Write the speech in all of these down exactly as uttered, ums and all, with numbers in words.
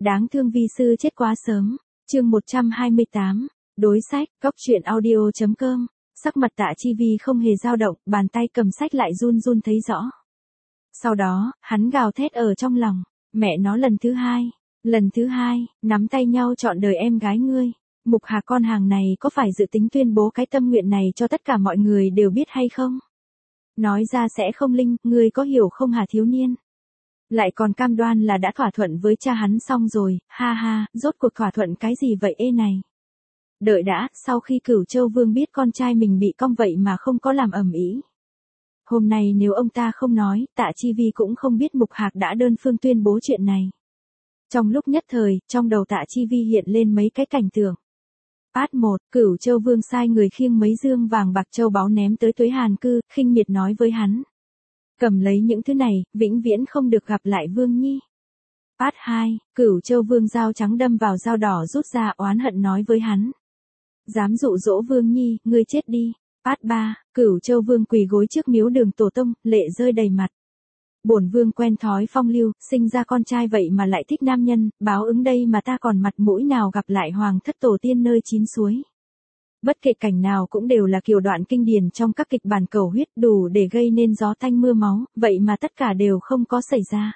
Đáng thương vi sư chết quá sớm. Chương một trăm hai mươi tám. Đối sách, góc truyện audio chấm com. Sắc mặt Tạ Chi Vi không hề dao động, bàn tay cầm sách lại run run thấy rõ. Sau đó, hắn gào thét ở trong lòng, mẹ nó lần thứ hai, lần thứ hai, nắm tay nhau chọn đời em gái ngươi. Mục Hạc con hàng này có phải dự tính tuyên bố cái tâm nguyện này cho tất cả mọi người đều biết hay không? Nói ra sẽ không linh, ngươi có hiểu không hả thiếu niên? Lại còn cam đoan là đã thỏa thuận với cha hắn xong rồi, ha ha, rốt cuộc thỏa thuận cái gì vậy ê này? Đợi đã, sau khi Cửu Châu Vương biết con trai mình bị cong vậy mà không có làm ầm ĩ. Hôm nay nếu ông ta không nói, Tạ Chi Vi cũng không biết Mục Hạc đã đơn phương tuyên bố chuyện này. Trong lúc nhất thời, trong đầu Tạ Chi Vi hiện lên mấy cái cảnh tượng. Part một, Cửu Châu Vương sai người khiêng mấy dương vàng bạc châu báu ném tới Tuế Hàn Cư, khinh miệt nói với hắn. Cầm lấy những thứ này, vĩnh viễn không được gặp lại Vương Nhi. Part hai, Cửu Châu Vương dao trắng đâm vào dao đỏ rút ra oán hận nói với hắn. Dám dụ dỗ Vương Nhi, ngươi chết đi. Part ba, Cửu Châu Vương quỳ gối trước miếu Đường Tổ Tông, lệ rơi đầy mặt. Bổn vương quen thói phong lưu, sinh ra con trai vậy mà lại thích nam nhân, báo ứng đây mà ta còn mặt mũi nào gặp lại hoàng thất tổ tiên nơi chín suối. Bất kể cảnh nào cũng đều là kiều đoạn kinh điển trong các kịch bản cầu huyết đủ để gây nên gió tanh mưa máu, vậy mà tất cả đều không có xảy ra.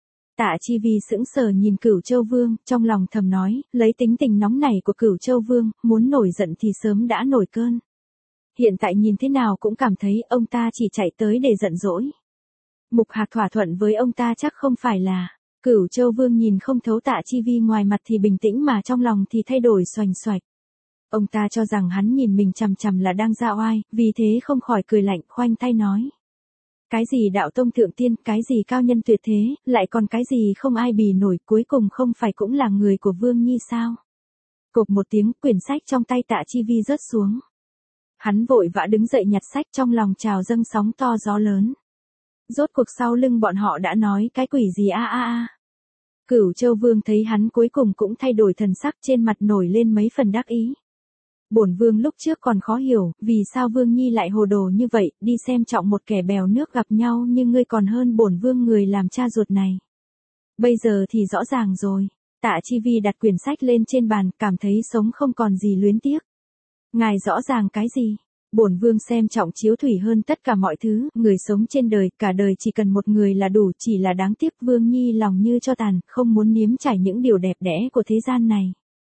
Tạ Chi Vi sững sờ nhìn Cửu Châu Vương, trong lòng thầm nói, lấy tính tình nóng này của Cửu Châu Vương, muốn nổi giận thì sớm đã nổi cơn. Hiện tại nhìn thế nào cũng cảm thấy ông ta chỉ chạy tới để giận dỗi. Mục Hạc thỏa thuận với ông ta chắc không phải là. Cửu Châu Vương nhìn không thấu Tạ Chi Vi ngoài mặt thì bình tĩnh mà trong lòng thì thay đổi xoành xoạch. Ông ta cho rằng hắn nhìn mình chằm chằm là đang ra oai, vì thế không khỏi cười lạnh khoanh tay nói. Cái gì đạo tông thượng tiên, cái gì cao nhân tuyệt thế, lại còn cái gì không ai bì nổi, cuối cùng không phải cũng là người của Vương Nhi sao? Cộp một tiếng, quyển sách trong tay Tạ Chi Vi rớt xuống. Hắn vội vã đứng dậy nhặt sách, trong lòng trào dâng sóng to gió lớn. Rốt cuộc sau lưng bọn họ đã nói cái quỷ gì a a a. Cửu Châu Vương thấy hắn cuối cùng cũng thay đổi thần sắc, trên mặt nổi lên mấy phần đắc ý. Bổn vương lúc trước còn khó hiểu, vì sao Vương Nhi lại hồ đồ như vậy, đi xem trọng một kẻ bèo nước gặp nhau nhưng ngươi còn hơn bổn vương người làm cha ruột này. Bây giờ thì rõ ràng rồi. Tạ Chi Vi đặt quyển sách lên trên bàn, cảm thấy sống không còn gì luyến tiếc. Ngài rõ ràng cái gì? Bổn vương xem trọng chiếu thủy hơn tất cả mọi thứ, người sống trên đời, cả đời chỉ cần một người là đủ, chỉ là đáng tiếc Vương Nhi lòng như cho tàn, không muốn nếm trải những điều đẹp đẽ của thế gian này.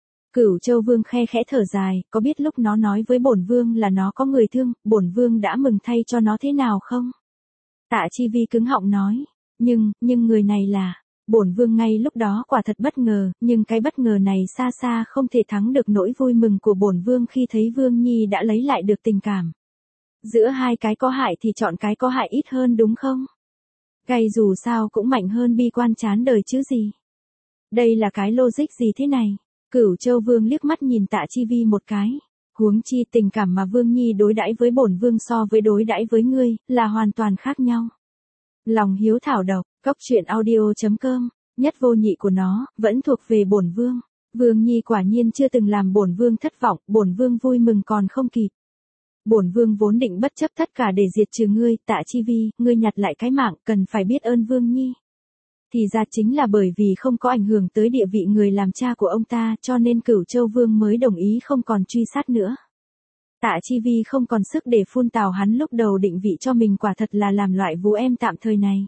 Cửu Châu Vương khe khẽ thở dài, có biết lúc nó nói với bổn vương là nó có người thương, bổn vương đã mừng thay cho nó thế nào không? Tạ Chi Vi cứng họng nói, nhưng, nhưng người này là, bổn vương ngay lúc đó quả thật bất ngờ, nhưng cái bất ngờ này xa xa không thể thắng được nỗi vui mừng của bổn vương khi thấy Vương Nhi đã lấy lại được tình cảm. Giữa hai cái có hại thì chọn cái có hại ít hơn đúng không? Gay dù sao cũng mạnh hơn bi quan chán đời chứ gì. Đây là cái logic gì thế này? Cửu Châu Vương liếc mắt nhìn Tạ Chi Vi một cái. Huống chi tình cảm mà Vương Nhi đối đãi với bổn vương so với đối đãi với ngươi, là hoàn toàn khác nhau. Lòng hiếu thảo độc, góc truyện audio chấm com, nhất vô nhị của nó, vẫn thuộc về bổn vương. Vương Nhi quả nhiên chưa từng làm bổn vương thất vọng, bổn vương vui mừng còn không kịp. Bổn vương vốn định bất chấp tất cả để diệt trừ ngươi, Tạ Chi Vi, ngươi nhặt lại cái mạng, cần phải biết ơn Vương Nhi. Thì ra chính là bởi vì không có ảnh hưởng tới địa vị người làm cha của ông ta, cho nên Cửu Châu Vương mới đồng ý không còn truy sát nữa. Tạ Chi Vi không còn sức để phun tào hắn lúc đầu định vị cho mình quả thật là làm loại vú em tạm thời này.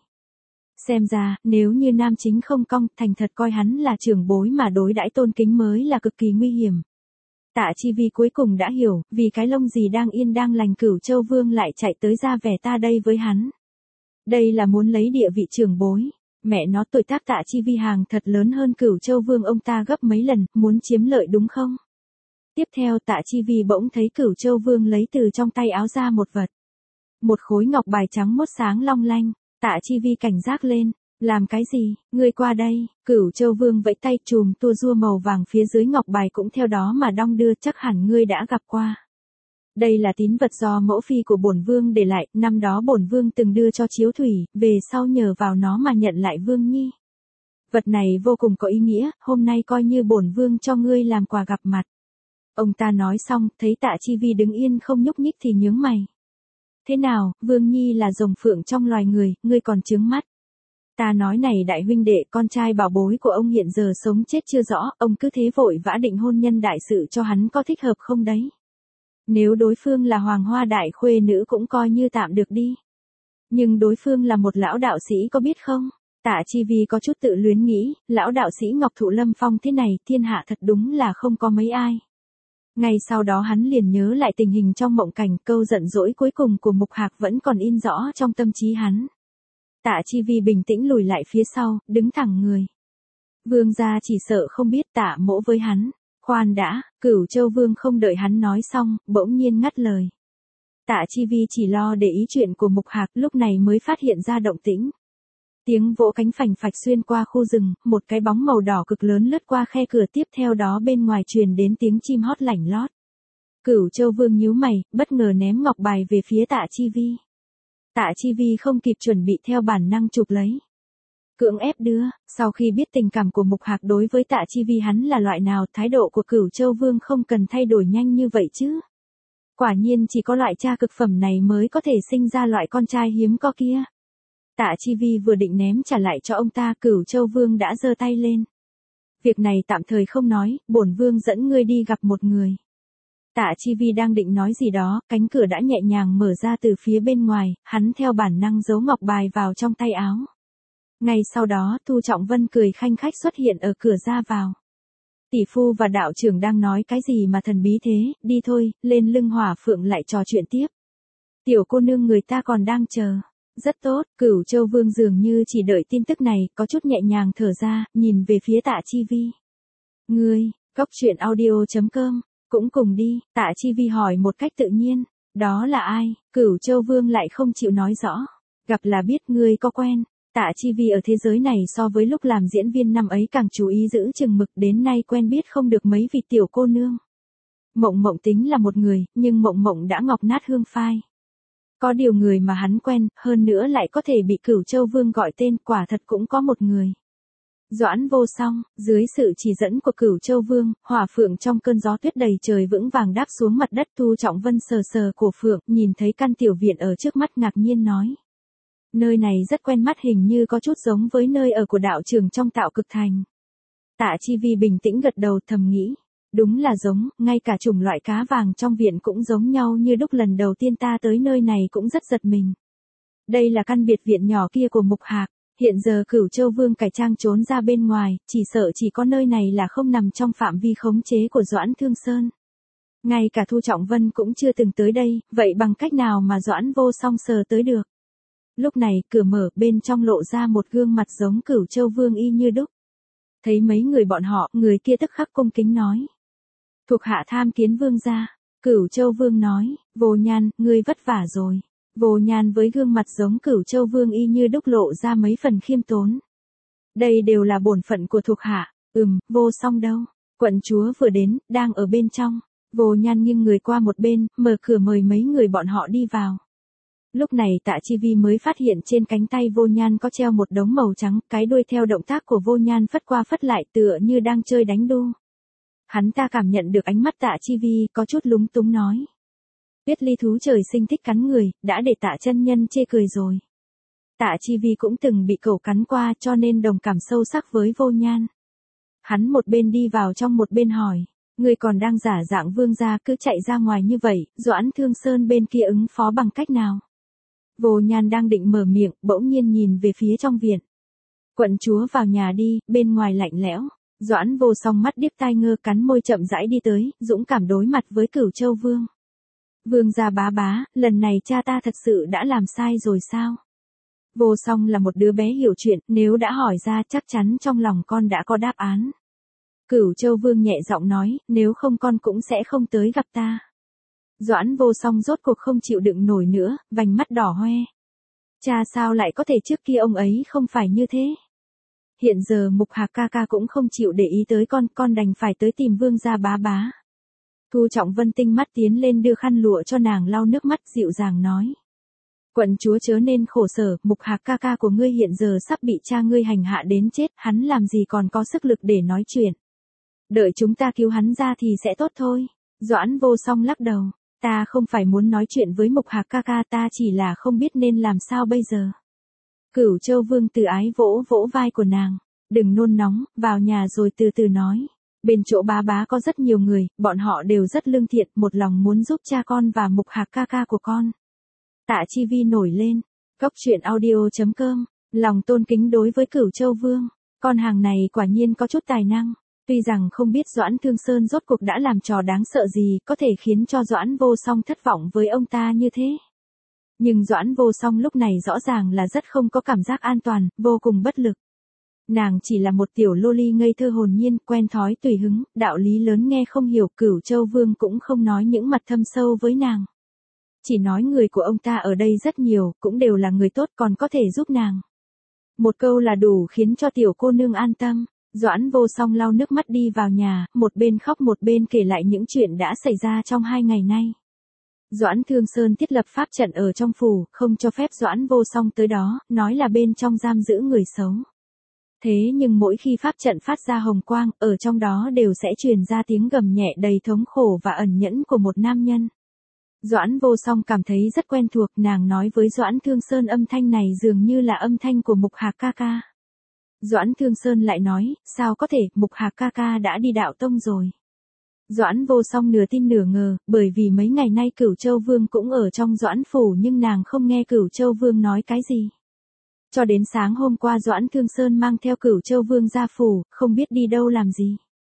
Xem ra, nếu như nam chính không cong, thành thật coi hắn là trưởng bối mà đối đãi tôn kính mới là cực kỳ nguy hiểm. Tạ Chi Vi cuối cùng đã hiểu, vì cái lông gì đang yên đang lành Cửu Châu Vương lại chạy tới ra vẻ ta đây với hắn. Đây là muốn lấy địa vị trưởng bối. Mẹ nó tuổi tác Tạ Chi Vi hàng thật lớn hơn Cửu Châu Vương ông ta gấp mấy lần, muốn chiếm lợi đúng không? Tiếp theo Tạ Chi Vi bỗng thấy Cửu Châu Vương lấy từ trong tay áo ra một vật. Một khối ngọc bài trắng mốt sáng long lanh. Tạ Chi Vi cảnh giác lên. Làm cái gì? Ngươi qua đây. Cửu Châu Vương vẫy tay, chùm tua rua màu vàng phía dưới ngọc bài cũng theo đó mà đong đưa, chắc hẳn ngươi đã gặp qua. Đây là tín vật do mẫu phi của bổn vương để lại, năm đó bổn vương từng đưa cho Chiếu Thủy, về sau nhờ vào nó mà nhận lại Vương Nhi. Vật này vô cùng có ý nghĩa, hôm nay coi như bổn vương cho ngươi làm quà gặp mặt. Ông ta nói xong, thấy Tạ Chi Vi đứng yên không nhúc nhích thì nhướng mày. Thế nào, Vương Nhi là rồng phượng trong loài người, ngươi còn chướng mắt. Ta nói này đại huynh đệ, con trai bảo bối của ông hiện giờ sống chết chưa rõ, ông cứ thế vội vã định hôn nhân đại sự cho hắn có thích hợp không đấy? Nếu đối phương là hoàng hoa đại khuê nữ cũng coi như tạm được đi. Nhưng đối phương là một lão đạo sĩ có biết không? Tạ Chi Vi có chút tự luyến nghĩ, lão đạo sĩ Ngọc Thụ Lâm Phong thế này, thiên hạ thật đúng là không có mấy ai. Ngay sau đó hắn liền nhớ lại tình hình trong mộng cảnh, câu giận dỗi cuối cùng của Mục Hạc vẫn còn in rõ trong tâm trí hắn. Tạ Chi Vi bình tĩnh lùi lại phía sau, đứng thẳng người. Vương gia chỉ sợ không biết Tạ mỗ với hắn. Khoan đã, Cửu Châu Vương không đợi hắn nói xong, bỗng nhiên ngắt lời. Tạ Chi Vi chỉ lo để ý chuyện của Mục Hạc, lúc này mới phát hiện ra động tĩnh. Tiếng vỗ cánh phành phạch xuyên qua khu rừng, một cái bóng màu đỏ cực lớn lướt qua khe cửa, tiếp theo đó bên ngoài truyền đến tiếng chim hót lảnh lót. Cửu Châu Vương nhíu mày, bất ngờ ném ngọc bài về phía Tạ Chi Vi. Tạ Chi Vi không kịp chuẩn bị theo bản năng chụp lấy. Cưỡng ép đưa, sau khi biết tình cảm của Mục Hạc đối với Tạ Chi Vi hắn là loại nào, thái độ của Cửu Châu Vương không cần thay đổi nhanh như vậy chứ. Quả nhiên chỉ có loại cha cực phẩm này mới có thể sinh ra loại con trai hiếm có kia. Tạ Chi Vi vừa định ném trả lại cho ông ta, Cửu Châu Vương đã giơ tay lên. Việc này tạm thời không nói, bổn vương dẫn ngươi đi gặp một người. Tạ Chi Vi đang định nói gì đó, cánh cửa đã nhẹ nhàng mở ra từ phía bên ngoài, hắn theo bản năng giấu ngọc bài vào trong tay áo. Ngay sau đó, Thu Trọng Vân cười khanh khách xuất hiện ở cửa ra vào. Tỷ phu và đạo trưởng đang nói cái gì mà thần bí thế, đi thôi, lên lưng hỏa phượng lại trò chuyện tiếp. Tiểu cô nương người ta còn đang chờ. Rất tốt, Cửu Châu Vương dường như chỉ đợi tin tức này, có chút nhẹ nhàng thở ra, nhìn về phía Tạ Chi Vi. Ngươi, Cốc Truyện Audio chấm com, cũng cùng đi, Tạ Chi Vi hỏi một cách tự nhiên. Đó là ai? Cửu Châu Vương lại không chịu nói rõ. Gặp là biết, ngươi có quen. Tạ Chi Vi ở thế giới này so với lúc làm diễn viên năm ấy càng chú ý giữ chừng mực, đến nay quen biết không được mấy vị tiểu cô nương. Mộng Mộng tính là một người, nhưng Mộng Mộng đã ngọc nát hương phai. Có điều người mà hắn quen, hơn nữa lại có thể bị Cửu Châu Vương gọi tên, quả thật cũng có một người. Doãn Vô Song, dưới sự chỉ dẫn của Cửu Châu Vương, hỏa phượng trong cơn gió tuyết đầy trời vững vàng đáp xuống mặt đất. Thu Trọng Vân sờ sờ cổ phượng, nhìn thấy căn tiểu viện ở trước mắt ngạc nhiên nói. Nơi này rất quen mắt, hình như có chút giống với nơi ở của đạo trưởng trong Tạo Cực Thành. Tạ Chi Vi bình tĩnh gật đầu, thầm nghĩ. Đúng là giống, ngay cả chủng loại cá vàng trong viện cũng giống nhau như đúc, lần đầu tiên ta tới nơi này cũng rất giật mình. Đây là căn biệt viện nhỏ kia của Mục Hạc, hiện giờ Cửu Châu Vương cải trang trốn ra bên ngoài, chỉ sợ chỉ có nơi này là không nằm trong phạm vi khống chế của Doãn Thương Sơn. Ngay cả Thu Trọng Vân cũng chưa từng tới đây, vậy bằng cách nào mà Doãn Vô Song sờ tới được? Lúc này, cửa mở, bên trong lộ ra một gương mặt giống Cửu Châu Vương y như đúc. Thấy mấy người bọn họ, người kia tức khắc cung kính nói. Thuộc hạ tham kiến vương gia. Cửu Châu Vương nói, Vô Nhan, ngươi vất vả rồi. Vô Nhan với gương mặt giống Cửu Châu Vương y như đúc lộ ra mấy phần khiêm tốn. Đây đều là bổn phận của thuộc hạ. Ừm, Vô Song đâu? Quận chúa vừa đến, đang ở bên trong. Vô Nhan nghiêng người qua một bên, mở cửa mời mấy người bọn họ đi vào. Lúc này Tạ Chi Vi mới phát hiện trên cánh tay Vô Nhan có treo một đống màu trắng, cái đuôi theo động tác của Vô Nhan phất qua phất lại, tựa như đang chơi đánh đu. Hắn ta cảm nhận được ánh mắt Tạ Chi Vi, có chút lúng túng nói. Biết ly thú trời sinh thích cắn người, đã để Tạ chân nhân chê cười rồi. Tạ Chi Vi cũng từng bị cẩu cắn qua, cho nên đồng cảm sâu sắc với Vô Nhan. Hắn một bên đi vào trong một bên hỏi, người còn đang giả dạng vương gia cứ chạy ra ngoài như vậy, Doãn Thương Sơn bên kia ứng phó bằng cách nào? Vô Nhan đang định mở miệng, bỗng nhiên nhìn về phía trong viện. Quận chúa vào nhà đi, bên ngoài lạnh lẽo. Doãn Vô Song mắt điếc tai ngơ, cắn môi chậm rãi đi tới, dũng cảm đối mặt với Cửu Châu Vương. Vương gia bá bá, lần này cha ta thật sự đã làm sai rồi sao? Vô Song là một đứa bé hiểu chuyện, nếu đã hỏi ra chắc chắn trong lòng con đã có đáp án. Cửu Châu Vương nhẹ giọng nói, nếu không con cũng sẽ không tới gặp ta. Doãn Vô Song rốt cuộc không chịu đựng nổi nữa, vành mắt đỏ hoe. Cha sao lại có thể, trước kia ông ấy không phải như thế? Hiện giờ Mục Hạc ca ca cũng không chịu để ý tới con, con đành phải tới tìm vương gia bá bá. Thu Trọng Vân tinh mắt tiến lên đưa khăn lụa cho nàng lau nước mắt, dịu dàng nói. Quận chúa chớ nên khổ sở, Mục Hạc ca ca của ngươi hiện giờ sắp bị cha ngươi hành hạ đến chết, hắn làm gì còn có sức lực để nói chuyện. Đợi chúng ta cứu hắn ra thì sẽ tốt thôi. Doãn Vô Song lắc đầu, ta không phải muốn nói chuyện với Mục Hạc ca ca, ta chỉ là không biết nên làm sao bây giờ. Cửu Châu Vương từ ái vỗ vỗ vai của nàng. Đừng nôn nóng, vào nhà rồi từ từ nói. Bên chỗ bá bá có rất nhiều người, bọn họ đều rất lương thiện, một lòng muốn giúp cha con và Mục Hạc ca ca của con. Tạ Chi Vi nổi lên. Cốc truyện audio.com. Lòng tôn kính đối với Cửu Châu Vương. Con hàng này quả nhiên có chút tài năng. Tuy rằng không biết Doãn Thương Sơn rốt cuộc đã làm trò đáng sợ gì có thể khiến cho Doãn Vô Song thất vọng với ông ta như thế. Nhưng Doãn Vô Song lúc này rõ ràng là rất không có cảm giác an toàn, vô cùng bất lực. Nàng chỉ là một tiểu lô ly ngây thơ hồn nhiên, quen thói tùy hứng, đạo lý lớn nghe không hiểu. Cửu Châu Vương cũng không nói những mặt thâm sâu với nàng. Chỉ nói người của ông ta ở đây rất nhiều, cũng đều là người tốt, còn có thể giúp nàng. Một câu là đủ khiến cho tiểu cô nương an tâm. Doãn Vô Song lau nước mắt đi vào nhà, một bên khóc một bên kể lại những chuyện đã xảy ra trong hai ngày nay. Doãn Thương Sơn thiết lập pháp trận ở trong phủ, không cho phép Doãn Vô Song tới đó, nói là bên trong giam giữ người xấu. Thế nhưng mỗi khi pháp trận phát ra hồng quang, ở trong đó đều sẽ truyền ra tiếng gầm nhẹ đầy thống khổ và ẩn nhẫn của một nam nhân. Doãn Vô Song cảm thấy rất quen thuộc, nàng nói với Doãn Thương Sơn âm thanh này dường như là âm thanh của Mục Hạc ca ca. Doãn Thương Sơn lại nói, sao có thể, Mục Hạc ca ca đã đi đạo tông rồi. Doãn Vô Song nửa tin nửa ngờ, bởi vì mấy ngày nay Cửu Châu Vương cũng ở trong Doãn phủ nhưng nàng không nghe Cửu Châu Vương nói cái gì. Cho đến sáng hôm qua Doãn Thương Sơn mang theo Cửu Châu Vương ra phủ, không biết đi đâu làm gì.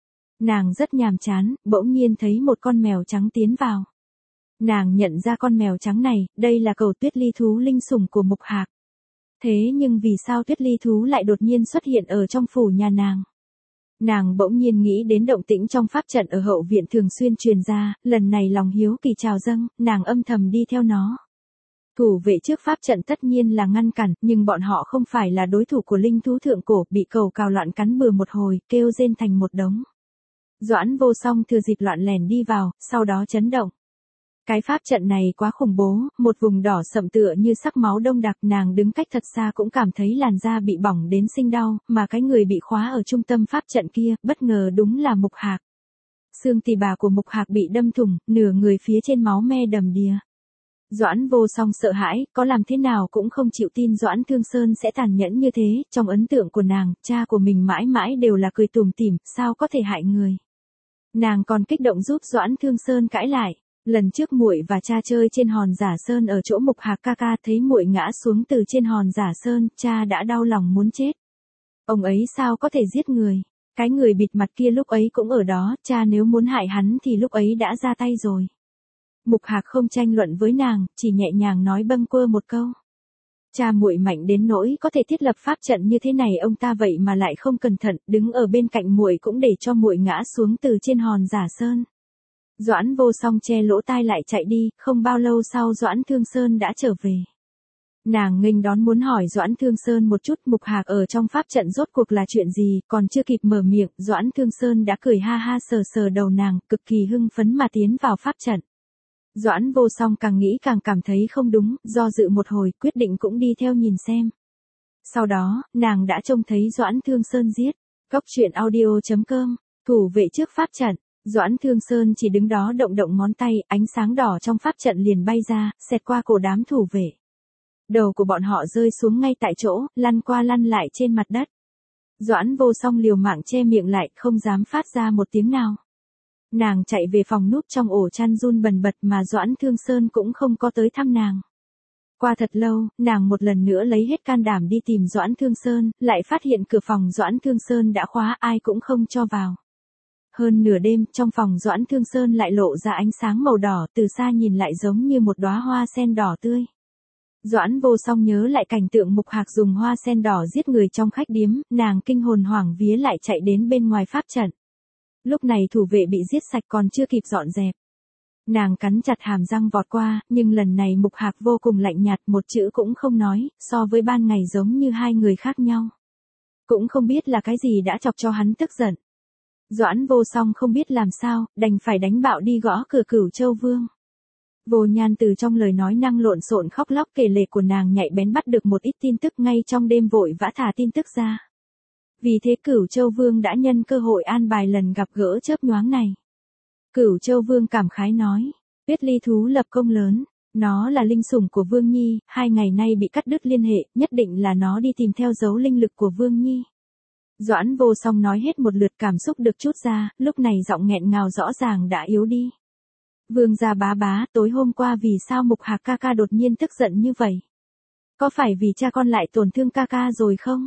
Nàng rất nhàm chán, bỗng nhiên thấy một con mèo trắng tiến vào. Nàng nhận ra con mèo trắng này, đây là cẩu Tuyết Ly thú linh sủng của Mục Hạc. Thế nhưng vì sao Tuyết Ly thú lại đột nhiên xuất hiện ở trong phủ nhà nàng? Nàng bỗng nhiên nghĩ đến động tĩnh trong pháp trận ở hậu viện thường xuyên truyền ra, lần này lòng hiếu kỳ trào dâng, nàng âm thầm đi theo nó. Thủ vệ trước pháp trận tất nhiên là ngăn cản, nhưng bọn họ không phải là đối thủ của linh thú thượng cổ, bị cẩu cào loạn cắn bừa một hồi, kêu rên thành một đống. Doãn Vô Song thừa dịp loạn lẻn đi vào, sau đó chấn động. Cái pháp trận này quá khủng bố, một vùng đỏ sậm tựa như sắc máu đông đặc, nàng đứng cách thật xa cũng cảm thấy làn da bị bỏng đến sinh đau, mà cái người bị khóa ở trung tâm pháp trận kia, bất ngờ đúng là Mục Hạc. Xương tỳ bà của Mục Hạc bị đâm thủng, nửa người phía trên máu me đầm đìa. Doãn Vô Song sợ hãi, có làm thế nào cũng không chịu tin Doãn Thương Sơn sẽ tàn nhẫn như thế, trong ấn tượng của nàng, cha của mình mãi mãi đều là cười tủm tỉm, sao có thể hại người. Nàng còn kích động giúp Doãn Thương Sơn cãi lại. Lần trước muội và cha chơi trên hòn Giả Sơn ở chỗ Mục Hạc ca ca, thấy muội ngã xuống từ trên hòn Giả Sơn, cha đã đau lòng muốn chết. Ông ấy sao có thể giết người? Cái người bịt mặt kia lúc ấy cũng ở đó, cha nếu muốn hại hắn thì lúc ấy đã ra tay rồi. Mục Hạc không tranh luận với nàng, chỉ nhẹ nhàng nói bâng quơ một câu. Cha muội mạnh đến nỗi có thể thiết lập pháp trận như thế này, ông ta vậy mà lại không cẩn thận, đứng ở bên cạnh muội cũng để cho muội ngã xuống từ trên hòn Giả Sơn. Doãn Vô Song che lỗ tai lại chạy đi, không bao lâu sau Doãn Thương Sơn đã trở về. Nàng nghênh đón muốn hỏi Doãn Thương Sơn một chút Mục Hạc ở trong pháp trận rốt cuộc là chuyện gì, còn chưa kịp mở miệng, Doãn Thương Sơn đã cười ha ha sờ sờ đầu nàng, cực kỳ hưng phấn mà tiến vào pháp trận. Doãn Vô Song càng nghĩ càng cảm thấy không đúng, do dự một hồi, quyết định cũng đi theo nhìn xem. Sau đó, nàng đã trông thấy Doãn Thương Sơn giết. Cốc truyện audio.com, thủ vệ trước pháp trận. Doãn Thương Sơn chỉ đứng đó động động ngón tay, ánh sáng đỏ trong pháp trận liền bay ra, xẹt qua cổ đám thủ vệ. Đầu của bọn họ rơi xuống ngay tại chỗ, lăn qua lăn lại trên mặt đất. Doãn Vô Song liều mạng che miệng lại, không dám phát ra một tiếng nào. Nàng chạy về phòng núp trong ổ chăn run bần bật mà Doãn Thương Sơn cũng không có tới thăm nàng. Qua thật lâu, nàng một lần nữa lấy hết can đảm đi tìm Doãn Thương Sơn, lại phát hiện cửa phòng Doãn Thương Sơn đã khóa, ai cũng không cho vào. Hơn nửa đêm, trong phòng Doãn Thương Sơn lại lộ ra ánh sáng màu đỏ, từ xa nhìn lại giống như một đóa hoa sen đỏ tươi. Doãn Vô Song nhớ lại cảnh tượng Mục Hạc dùng hoa sen đỏ giết người trong khách điếm, nàng kinh hồn hoảng vía lại chạy đến bên ngoài pháp trận. Lúc này thủ vệ bị giết sạch còn chưa kịp dọn dẹp. Nàng cắn chặt hàm răng vọt qua, nhưng lần này Mục Hạc vô cùng lạnh nhạt, một chữ cũng không nói, so với ban ngày giống như hai người khác nhau. Cũng không biết là cái gì đã chọc cho hắn tức giận. Doãn Vô Song không biết làm sao, đành phải đánh bạo đi gõ cửa Cửu Châu Vương. Vô Nhan từ trong lời nói năng lộn xộn khóc lóc kể lể của nàng nhạy bén bắt được một ít tin tức, ngay trong đêm vội vã thả tin tức ra. Vì thế Cửu Châu Vương đã nhân cơ hội an bài lần gặp gỡ chớp nhoáng này. Cửu Châu Vương cảm khái nói, Tuyết Ly thú lập công lớn, Nó là linh sủng của Vương Nhi, hai ngày nay bị cắt đứt liên hệ, nhất định là nó đi tìm theo dấu linh lực của Vương Nhi. Doãn Vô Song nói hết một lượt, cảm xúc được trút ra, lúc này giọng nghẹn ngào rõ ràng đã yếu đi. Vương gia bá bá, tối hôm qua vì sao Mục Hạc ca ca đột nhiên tức giận như vậy? Có phải vì cha con lại tổn thương ca ca rồi không?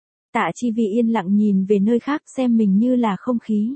Tạ Chi Vi yên lặng nhìn về nơi khác, xem mình như là không khí.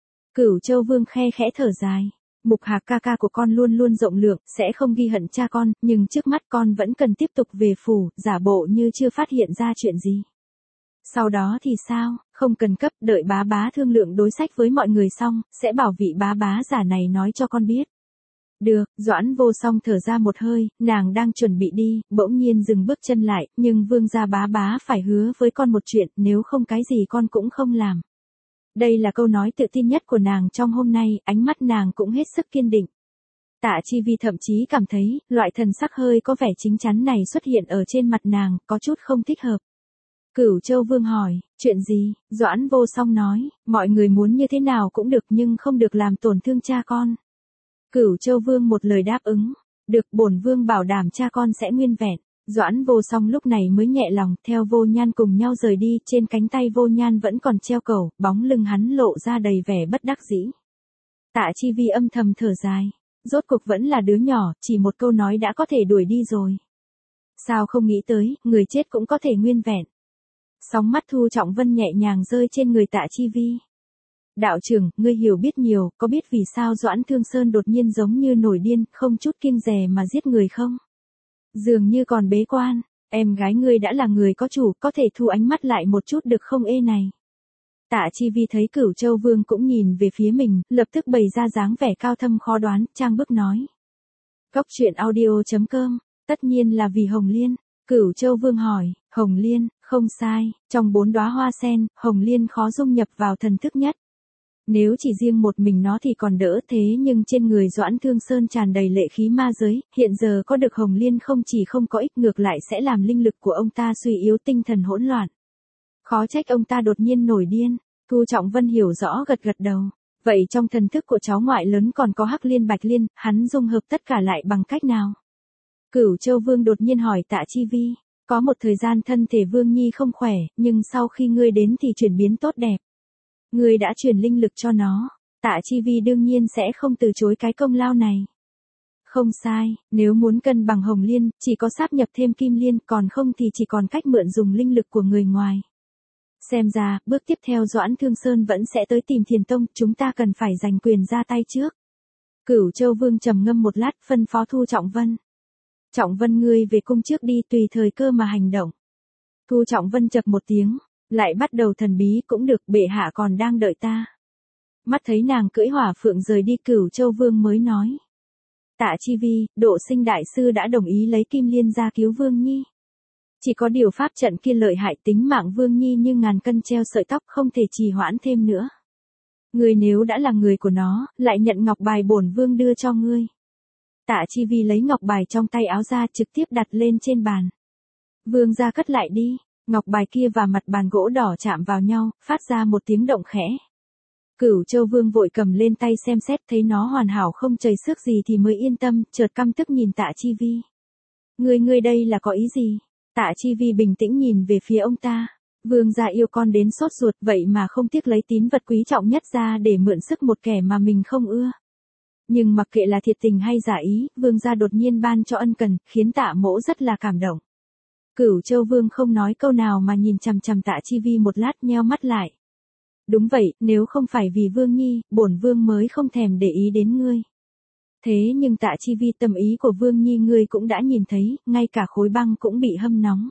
Cửu Châu Vương khe khẽ thở dài. Mục Hạc ca ca của con luôn luôn rộng lượng, sẽ không ghi hận cha con, nhưng trước mắt con vẫn cần tiếp tục về phủ, giả bộ như chưa phát hiện ra chuyện gì. Sau đó thì sao, không cần cấp, đợi bá bá thương lượng đối sách với mọi người xong, sẽ bảo vị bá bá giả này nói cho con biết. Được, Doãn Vô Song thở ra một hơi, nàng đang chuẩn bị đi, bỗng nhiên dừng bước chân lại, nhưng vương gia bá bá phải hứa với con một chuyện, nếu không cái gì con cũng không làm. Đây là câu nói tự tin nhất của nàng trong hôm nay, ánh mắt nàng cũng hết sức kiên định. Tạ Chi Vi thậm chí cảm thấy, loại thần sắc hơi có vẻ chính chắn này xuất hiện ở trên mặt nàng, có chút không thích hợp. Cửu Châu Vương hỏi, chuyện gì? Doãn Vô Song nói, mọi người muốn như thế nào cũng được nhưng không được làm tổn thương cha con. Cửu Châu Vương một lời đáp ứng, được, bổn vương bảo đảm cha con sẽ nguyên vẹn. Doãn Vô Song lúc này mới nhẹ lòng, theo Vô Nhan cùng nhau rời đi, trên cánh tay Vô Nhan vẫn còn treo cẩu, bóng lưng hắn lộ ra đầy vẻ bất đắc dĩ. Tạ Chi Vi âm thầm thở dài, rốt cuộc vẫn là đứa nhỏ, chỉ một câu nói đã có thể đuổi đi rồi. Sao không nghĩ tới, người chết cũng có thể nguyên vẹn. Sóng mắt Thu Trọng Vân nhẹ nhàng rơi trên người Tạ Chi Vi. Đạo trưởng, ngươi hiểu biết nhiều, có biết vì sao Doãn Thương Sơn đột nhiên giống như nổi điên, không chút kiêng dè mà giết người không? Dường như còn bế quan, em gái ngươi đã là người có chủ, có thể thu ánh mắt lại một chút được không ê này? Tạ Chi Vi thấy Cửu Châu Vương cũng nhìn về phía mình, lập tức bày ra dáng vẻ cao thâm khó đoán, trang bức nói. Cốc truyện audio chấm com, tất nhiên là vì Hồng Liên. Cửu Châu Vương hỏi, Hồng Liên, không sai, trong bốn đóa hoa sen, Hồng Liên khó dung nhập vào thần thức nhất. Nếu chỉ riêng một mình nó thì còn đỡ, thế nhưng trên người Doãn Thương Sơn tràn đầy lệ khí ma giới, hiện giờ có được Hồng Liên không chỉ không có ích, ngược lại sẽ làm linh lực của ông ta suy yếu, tinh thần hỗn loạn. Khó trách ông ta đột nhiên nổi điên. Thu Trọng Vân hiểu rõ, gật gật đầu. Vậy trong thần thức của cháu ngoại lớn còn có Hắc Liên Bạch Liên, hắn dung hợp tất cả lại bằng cách nào? Cửu Châu Vương đột nhiên hỏi Tạ Chi Vi. Có một thời gian thân thể Vương Nhi không khỏe, nhưng sau khi ngươi đến thì chuyển biến tốt đẹp. Ngươi đã truyền linh lực cho nó. Tạ Chi Vi đương nhiên sẽ không từ chối cái công lao này. Không sai, nếu muốn cân bằng Hồng Liên, chỉ có sáp nhập thêm Kim Liên, còn không thì chỉ còn cách mượn dùng linh lực của người ngoài. Xem ra, bước tiếp theo Doãn Thương Sơn vẫn sẽ tới tìm Thiền Tông, chúng ta cần phải giành quyền ra tay trước. Cửu Châu Vương trầm ngâm một lát, phân phó Thu Trọng Vân. Trọng Vân ngươi về cung trước đi, tùy thời cơ mà hành động. Thu Trọng Vân chập một tiếng, lại bắt đầu thần bí, cũng được, bệ hạ còn đang đợi ta. Mắt thấy nàng cưỡi hỏa phượng rời đi, Cửu Châu Vương mới nói. Tạ Chi Vi, Độ Sinh đại sư đã đồng ý lấy Kim Liên ra cứu Vương Nhi. Chỉ có điều pháp trận kia lợi hại tính mạng Vương Nhi như ngàn cân treo sợi tóc, không thể trì hoãn thêm nữa. Ngươi nếu đã là người của nó, lại nhận ngọc bài bổn vương đưa cho ngươi. Tạ Chi Vi lấy ngọc bài trong tay áo ra, trực tiếp đặt lên trên bàn. Vương gia cất lại đi. Ngọc bài kia và mặt bàn gỗ đỏ chạm vào nhau, phát ra một tiếng động khẽ. Cửu Châu Vương vội cầm lên tay xem xét, thấy nó hoàn hảo không chảy xước gì thì mới yên tâm, chợt căm tức nhìn Tạ Chi Vi. Ngươi ngươi đây là có ý gì? Tạ Chi Vi bình tĩnh nhìn về phía ông ta. Vương gia yêu con đến sốt ruột, vậy mà không tiếc lấy tín vật quý trọng nhất ra để mượn sức một kẻ mà mình không ưa. Nhưng mặc kệ là thiệt tình hay giả ý, vương gia đột nhiên ban cho ân cần, khiến Tạ Mỗ rất là cảm động. Cửu Châu Vương không nói câu nào mà nhìn chằm chằm Tạ Chi Vi một lát, nheo mắt lại. Đúng vậy, nếu không phải vì Vương Nhi, bổn vương mới không thèm để ý đến ngươi. Thế nhưng Tạ Chi Vi, tâm ý của Vương Nhi ngươi cũng đã nhìn thấy, ngay cả khối băng cũng bị hâm nóng.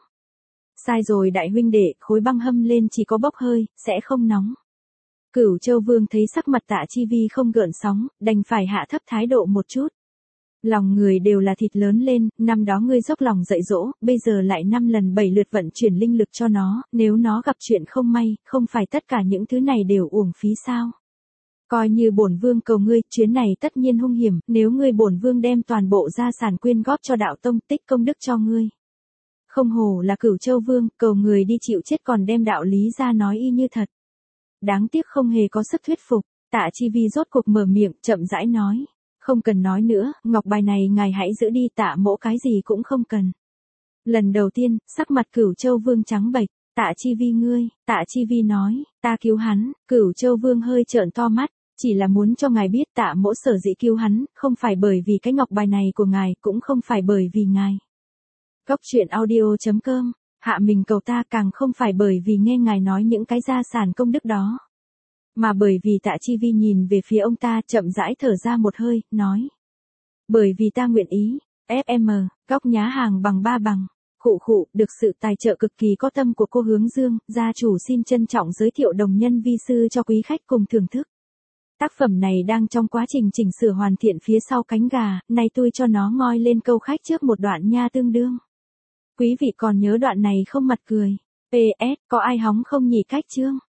Sai rồi đại huynh đệ, khối băng hâm lên chỉ có bốc hơi, sẽ không nóng. Cửu Châu Vương thấy sắc mặt Tạ Chi Vi không gợn sóng, đành phải hạ thấp thái độ một chút. Lòng người đều là thịt lớn lên, năm đó ngươi dốc lòng dạy dỗ, bây giờ lại năm lần bảy lượt vận chuyển linh lực cho nó, nếu nó gặp chuyện không may, không phải tất cả những thứ này đều uổng phí sao? Coi như bổn vương cầu ngươi, chuyến này tất nhiên hung hiểm, nếu ngươi bổn vương đem toàn bộ gia sản quyên góp cho đạo tông, tích công đức cho ngươi. Không hổ là Cửu Châu Vương, cầu người đi chịu chết còn đem đạo lý ra nói y như thật. Đáng tiếc không hề có sức thuyết phục. Tạ Chi Vi rốt cuộc mở miệng, chậm rãi nói. Không cần nói nữa, ngọc bài này ngài hãy giữ đi, Tạ Mỗ cái gì cũng không cần. Lần đầu tiên, sắc mặt Cửu Châu Vương trắng bệch. Tạ Chi Vi ngươi, Tạ Chi Vi nói, ta cứu hắn. Cửu Châu Vương hơi trợn to mắt, chỉ là muốn cho ngài biết Tạ Mỗ sở dĩ cứu hắn, không phải bởi vì cái ngọc bài này của ngài, cũng không phải bởi vì ngài. Góc truyện audio chấm com, hạ mình cầu ta, càng không phải bởi vì nghe ngài nói những cái gia sản công đức đó. Mà bởi vì Tạ Chi Vi nhìn về phía ông ta, chậm rãi thở ra một hơi, nói. Bởi vì ta nguyện ý, ép em, góc nhá hàng bằng ba bằng. Khụ khụ, được sự tài trợ cực kỳ có tâm của cô Hướng Dương, gia chủ xin trân trọng giới thiệu đồng nhân vi sư cho quý khách cùng thưởng thức. Tác phẩm này đang trong quá trình chỉnh sửa hoàn thiện phía sau cánh gà, nay tôi cho nó ngoi lên câu khách trước một đoạn nha tương đương. Quý vị còn nhớ đoạn này không mặt cười? pê ét, có ai hóng không nhỉ cách chương?